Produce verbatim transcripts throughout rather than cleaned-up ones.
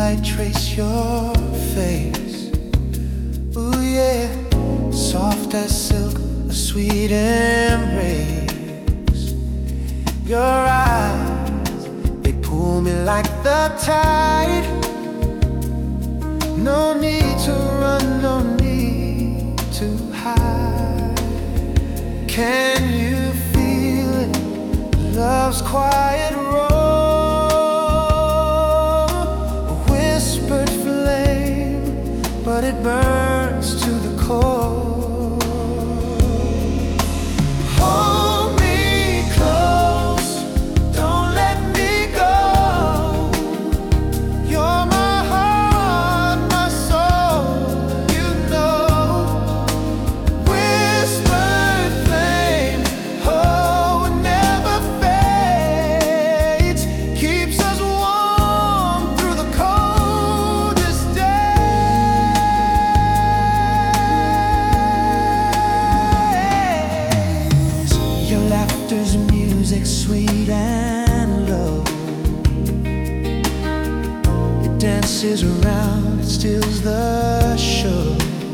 moonlight trace your face. Ooh yeah, soft as silk, a sweet embrace. Your eyes, they pull me like the tide. No need to run, no need to hide. Can you feel it? Love's quiet roar, a whispered flame, but it burns to the core. Hold me close, don't let me go. You're my heart, my soul, you know. Whispered flame, oh, it never fades, keeps us warm through the coldest days. Your laughter's music, sweet and low. It dances around, it steals the show.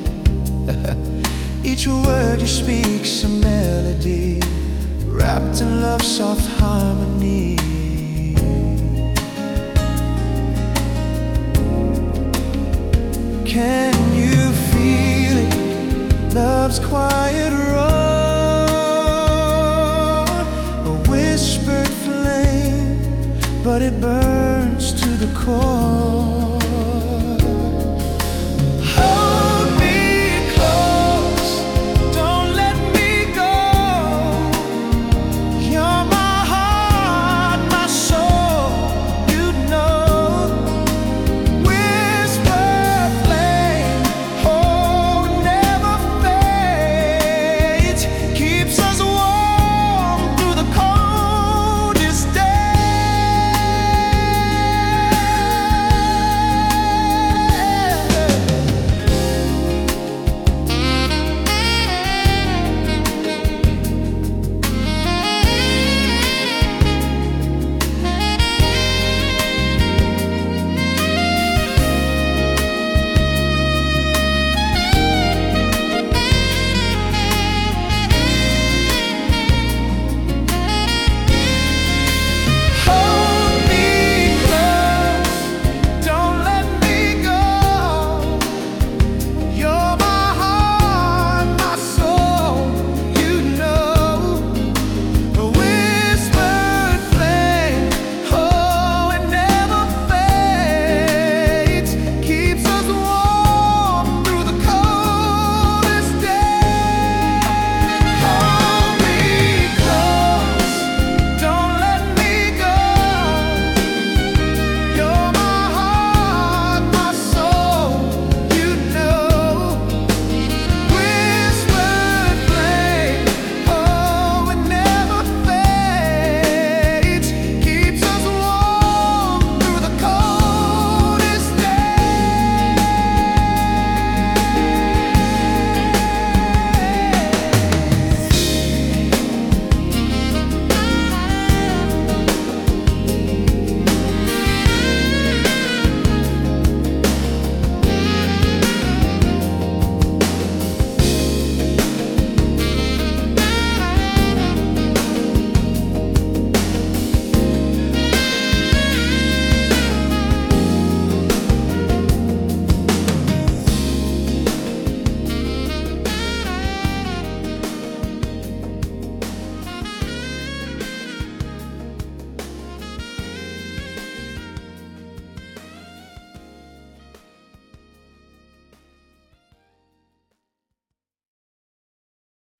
Each word you speak's a melody, wrapped in love's soft harmony. Can you feel it? Love's quiet roar, a whispered flame, but it burns to the core.